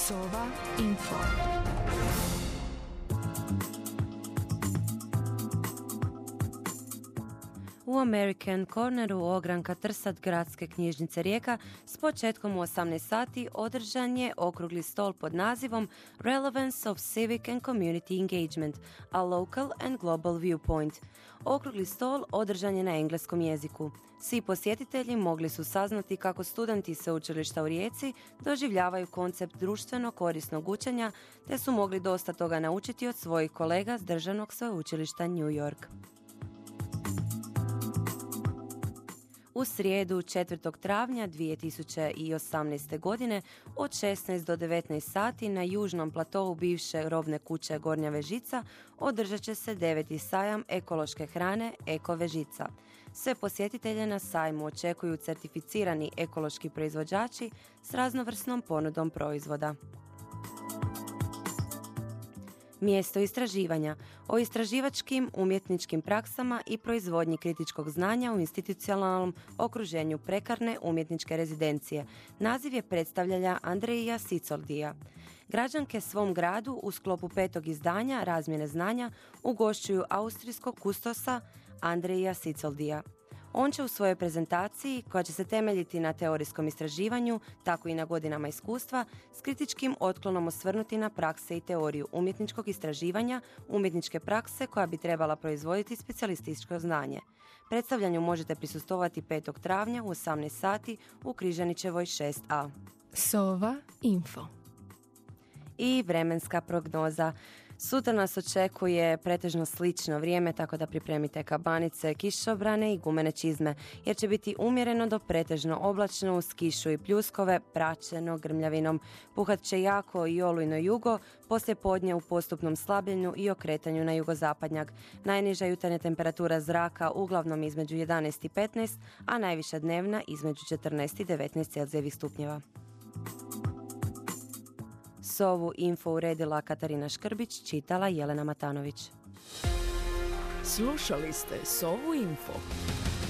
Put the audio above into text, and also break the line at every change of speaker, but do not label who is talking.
Sova Info.
U American Corneru ogranka Trsat gradske knjižnice Rijeka s početkom u 18 sati održan je okrugli stol pod nazivom Relevance of Civic and Community Engagement, a Local and Global Viewpoint. Okrugli stol održan je na engleskom jeziku. Svi posjetitelji mogli su saznati kako studenti sveučilišta u Rijeci doživljavaju koncept društveno korisnog učenja, te su mogli dosta toga naučiti od svojih kolega s državnog sveučilišta New York. U srijedu 4. travnja 2018. godine od 16 do 19 sati na južnom platovu bivše robne kuće Gornja Vežica održat će se 9. sajam ekološke hrane Eko Vežica. Sve posjetitelje na sajmu očekuju certificirani ekološki proizvođači s raznovrsnom ponudom proizvoda. Mjesto istraživanja o istraživačkim umjetničkim praksama i proizvodnji kritičkog znanja u institucionalnom okruženju prekarne umjetničke rezidencije. Naziv je predstavljalja Andreja Sicoldija. Građanke svom gradu u sklopu 5. izdanja razmjene znanja ugošćuju austrijskog kustosa Andreja Sicoldija. On će u svojoj prezentaciji, koja će se temeljiti na teorijskom istraživanju, tako i na godinama iskustva, s kritičkim otklonom osvrnuti na prakse i teoriju umjetničkog istraživanja, umjetničke prakse koja bi trebala proizvoditi specijalističko znanje. Predstavljanju možete prisustvovati 5. travnja u 18 sati u Križanićevoj 6a.
Sova Info.
I vremenska prognoza. Sutra nas očekuje pretežno slično vrijeme, tako da pripremite kabanice, kišobrane i gumene čizme, jer će biti umjereno do pretežno oblačno uz kišu i pljuskove, praćeno grmljavinom. Puhat će jako i olujno jugo, poslije podne u postupnom slabljenju i okretanju na jugozapadnjak. Najniža jutarnja temperatura zraka uglavnom između 11 i 15, a najviša dnevna između 14 i 19 Celzijevih stupnjeva. Sovu Info uredila Katarina Škrbić, čitala Jelena Matanović.
Slušali ste Sovu Info.